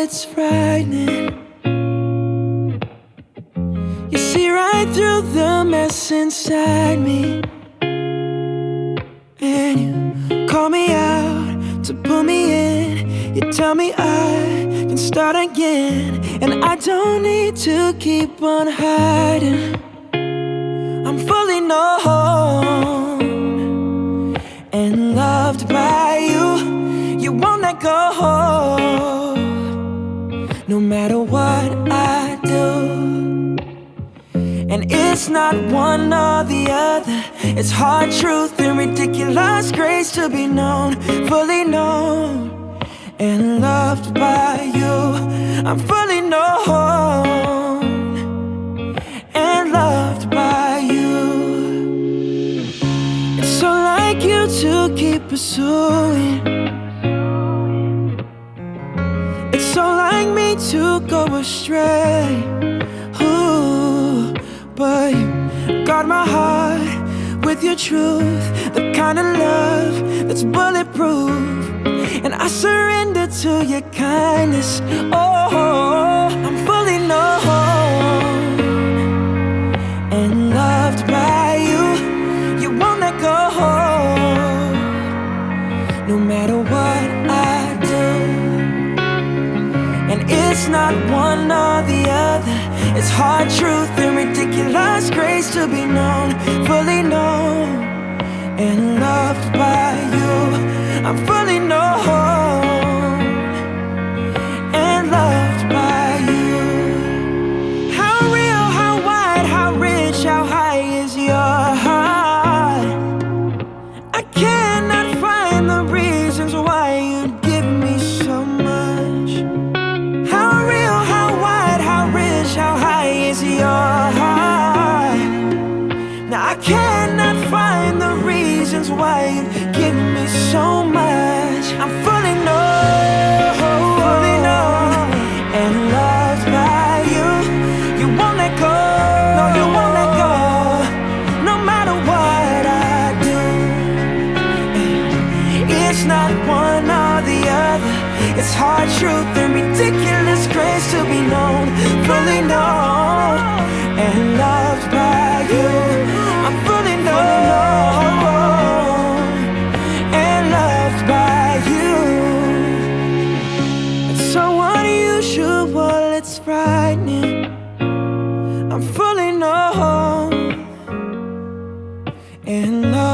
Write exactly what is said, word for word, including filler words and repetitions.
it's frightening. You see right through the mess inside me, and you call me out to pull me in. You tell me I can start again, and I don't need to keep on hiding. I'm fully known and loved by you. You won't let go, no matter what I do. And it's not one or the other. It's hard truth and ridiculous grace to be known, fully known and loved by you. I'm fully known and loved by you. It's so like you to keep pursuing. It's so like me to go astray. Ooh, but you guard my heart with your truth, the kind of love that's bulletproof. And I surrender to your kindness. Oh, I'm fully known and loved by you. You won't let go, no matter what I do. And it's not one or the other. It's hard truth and ridiculous grace to be known, fully known and loved by you. I'm fully known and loved by you. How real, how wide, how rich, how high is your heart? I cannot find the reasons why you'd give me so much. How real, how wide, how rich, how high is your heart? Now I cannot find the reasons why you give me so much. I'm fully known, fully known and loved by you. You won't let go, no, you won't let go, no matter what I do. It's not one or the other. It's hard truth and ridiculous grace to be known, fully known and loved by you. I'm fully known and loved by you. It's so unusual, it's frightening. I'm fully known and loved.